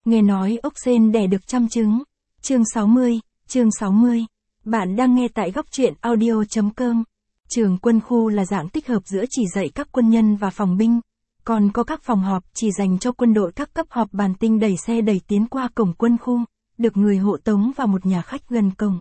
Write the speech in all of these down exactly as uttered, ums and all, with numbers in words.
Nghe nói ốc sên đẻ được trăm trứng. Chương sáu mươi, chương sáu mươi. Bạn đang nghe tại góc truyện audio chấm com. Trường quân khu là dạng tích hợp giữa chỉ dạy các quân nhân và phòng binh. Còn có các phòng họp chỉ dành cho quân đội các cấp họp bàn tinh đẩy xe đẩy tiến qua cổng quân khu, được người hộ tống vào một nhà khách gần cổng.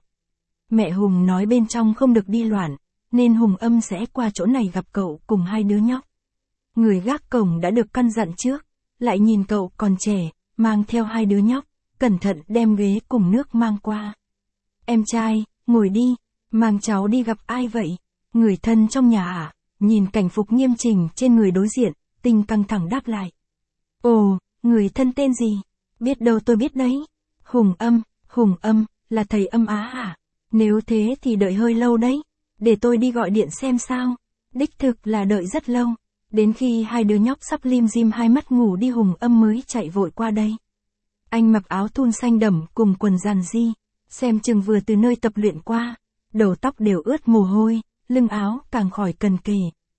Mẹ Hùng nói bên trong không được đi loạn, nên Hùng Âm sẽ qua chỗ này gặp cậu cùng hai đứa nhóc. Người gác cổng đã được căn dặn trước, lại nhìn cậu còn trẻ, mang theo hai đứa nhóc, cẩn thận đem ghế cùng nước mang qua. Em trai, ngồi đi, mang cháu đi gặp ai vậy? Người thân trong nhà à? Nhìn cảnh phục nghiêm chỉnh trên người đối diện, Tinh căng thẳng đáp lại. Ồ, người thân tên gì? Biết đâu tôi biết đấy. Hùng Âm, Hùng Âm, là thầy Âm Á à? Nếu thế thì đợi hơi lâu đấy, để tôi đi gọi điện xem sao. Đích thực là đợi rất lâu, đến khi hai đứa nhóc sắp lim dim hai mắt ngủ đi Hùng Âm mới chạy vội qua đây. Anh mặc áo thun xanh đậm cùng quần giàn di, xem chừng vừa từ nơi tập luyện qua, đầu tóc đều ướt mồ hôi, lưng áo càng khỏi cần kể.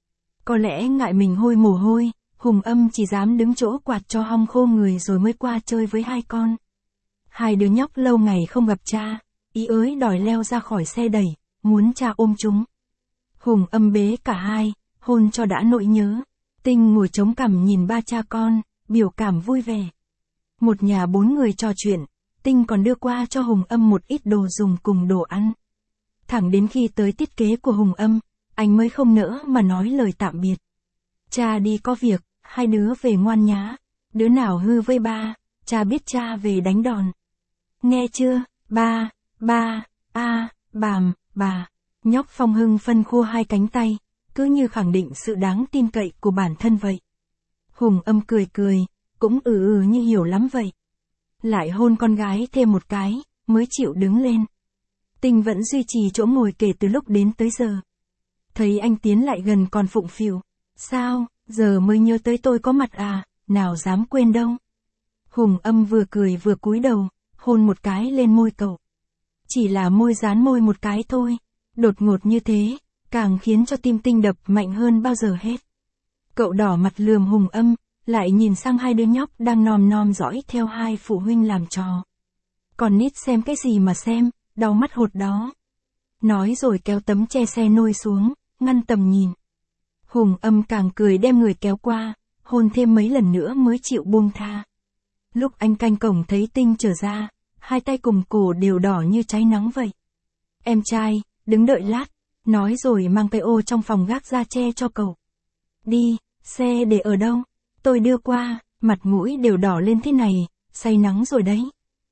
Có lẽ ngại mình hôi mồ hôi, Hùng Âm chỉ dám đứng chỗ quạt cho hong khô người rồi mới qua chơi với hai con. Hai đứa nhóc lâu ngày không gặp cha, ý ới đòi leo ra khỏi xe đẩy, muốn cha ôm chúng. Hùng Âm bế cả hai, hôn cho đã nỗi nhớ. Tinh ngồi chống cằm nhìn ba cha con, biểu cảm vui vẻ. Một nhà bốn người trò chuyện, Tinh còn đưa qua cho Hùng Âm một ít đồ dùng cùng đồ ăn. Thẳng đến khi tới tiết kế của Hùng Âm, anh mới không nỡ mà nói lời tạm biệt. Cha đi có việc, hai đứa về ngoan nhá. Đứa nào hư với ba, cha biết cha về đánh đòn. Nghe chưa, ba, ba, a, bàm, bà. Nhóc Phong hưng phân khua hai cánh tay, cứ như khẳng định sự đáng tin cậy của bản thân vậy. Hùng Âm cười cười, cũng ừ ừ như hiểu lắm vậy. Lại hôn con gái thêm một cái, mới chịu đứng lên. Tinh vẫn duy trì chỗ ngồi kể từ lúc đến tới giờ. Thấy anh tiến lại gần còn phụng phịu. Sao, giờ mới nhớ tới tôi có mặt à, nào dám quên đâu. Hùng Âm vừa cười vừa cúi đầu, hôn một cái lên môi cậu. Chỉ là môi dán môi một cái thôi, đột ngột như thế, càng khiến cho tim Tinh đập mạnh hơn bao giờ hết. Cậu đỏ mặt lườm Hùng Âm, lại nhìn sang hai đứa nhóc đang nom nom dõi theo hai phụ huynh làm trò. Còn nít xem cái gì mà xem, đau mắt hột đó. Nói rồi kéo tấm che xe nôi xuống, ngăn tầm nhìn. Hùng Âm càng cười đem người kéo qua, hôn thêm mấy lần nữa mới chịu buông tha. Lúc anh canh cổng thấy Tinh trở ra, hai tay cùng cổ đều đỏ như cháy nắng vậy. Em trai, đứng đợi lát, nói rồi mang cái ô trong phòng gác ra che cho cậu. Đi, xe để ở đâu? Tôi đưa qua, mặt mũi đều đỏ lên thế này, say nắng rồi đấy.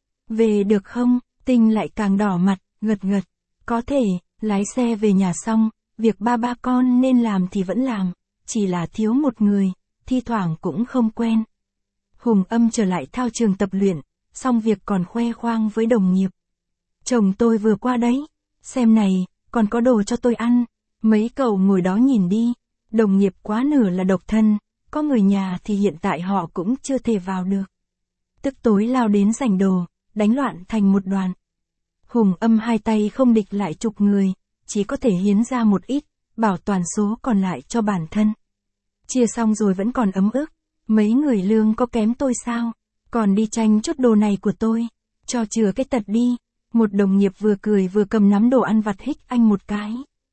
Về được không? Tinh lại càng đỏ mặt, gật gật. Có thể, lái xe về nhà xong, việc ba ba con nên làm thì vẫn làm, chỉ là thiếu một người, thi thoảng cũng không quen. Hùng Âm trở lại thao trường tập luyện, xong việc còn khoe khoang với đồng nghiệp. Chồng tôi vừa qua đấy, xem này, còn có đồ cho tôi ăn. Mấy cậu ngồi đó nhìn đi, đồng nghiệp quá nửa là độc thân, có người nhà thì hiện tại họ cũng chưa thể vào được. Tức tối lao đến giành đồ, đánh loạn thành một đoàn. Hùng Âm hai tay không địch lại chục người, chỉ có thể hiến ra một ít, bảo toàn số còn lại cho bản thân. Chia xong rồi vẫn còn ấm ức, mấy người lương có kém tôi sao, còn đi tranh chút đồ này của tôi, cho chừa cái tật đi. Một đồng nghiệp vừa cười vừa cầm nắm đồ ăn vặt hích anh một cái.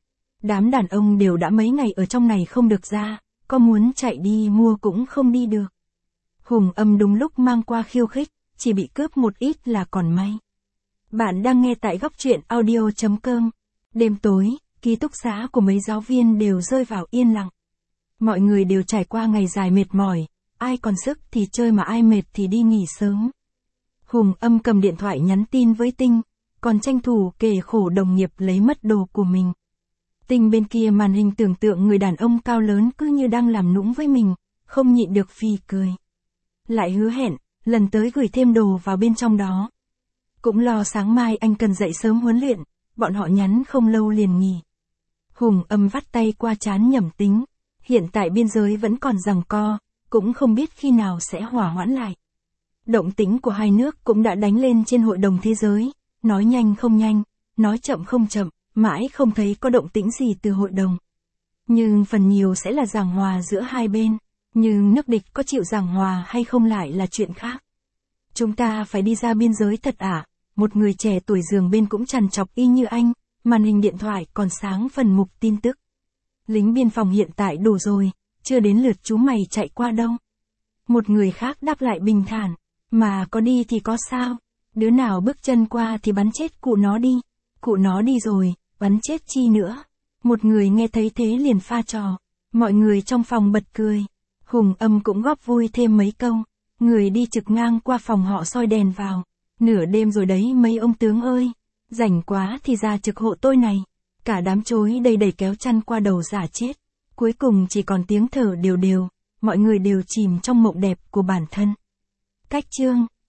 Đám đàn ông đều đã mấy ngày ở trong này không được ra, có muốn chạy đi mua cũng không đi được. Hùng Âm đúng lúc mang qua khiêu khích, chỉ bị cướp một ít là còn may. Bạn đang nghe tại góc truyện audio chấm com. Đêm tối, ký túc xá của mấy giáo viên đều rơi vào yên lặng. Mọi người đều trải qua ngày dài mệt mỏi, ai còn sức thì chơi mà ai mệt thì đi nghỉ sớm. Hùng Âm cầm điện thoại nhắn tin với Tinh, còn tranh thủ kể khổ đồng nghiệp lấy mất đồ của mình. Tinh bên kia màn hình tưởng tượng người đàn ông cao lớn cứ như đang làm nũng với mình, không nhịn được phì cười. Lại hứa hẹn, lần tới gửi thêm đồ vào bên trong đó. Cũng lo sáng mai anh cần dậy sớm huấn luyện, bọn họ nhắn không lâu liền nghỉ. Hùng Âm vắt tay qua trán nhẩm tính, hiện tại biên giới vẫn còn giằng co, cũng không biết khi nào sẽ hỏa hoãn lại. Động tĩnh của hai nước cũng đã đánh lên trên hội đồng thế giới, nói nhanh không nhanh, nói chậm không chậm, mãi không thấy có động tĩnh gì từ hội đồng. Nhưng phần nhiều sẽ là giảng hòa giữa hai bên, nhưng nước địch có chịu giảng hòa hay không lại là chuyện khác. Chúng ta phải đi ra biên giới thật ạ. Một người trẻ tuổi giường bên cũng trằn trọc y như anh, màn hình điện thoại còn sáng phần mục tin tức. Lính biên phòng hiện tại đủ rồi, chưa đến lượt chú mày chạy qua đâu. Một người khác đáp lại bình thản, mà có đi thì có sao, đứa nào bước chân qua thì bắn chết cụ nó đi, cụ nó đi rồi, bắn chết chi nữa. Một người nghe thấy thế liền pha trò, mọi người trong phòng bật cười. Hùng Âm cũng góp vui thêm mấy câu, người đi trực ngang qua phòng họ soi đèn vào, nửa đêm rồi đấy mấy ông tướng ơi, rảnh quá thì ra trực hộ tôi này. Cả đám chối đầy đầy kéo chăn qua đầu giả chết, cuối cùng chỉ còn tiếng thở đều đều, mọi người đều chìm trong mộng đẹp của bản thân. Cách chương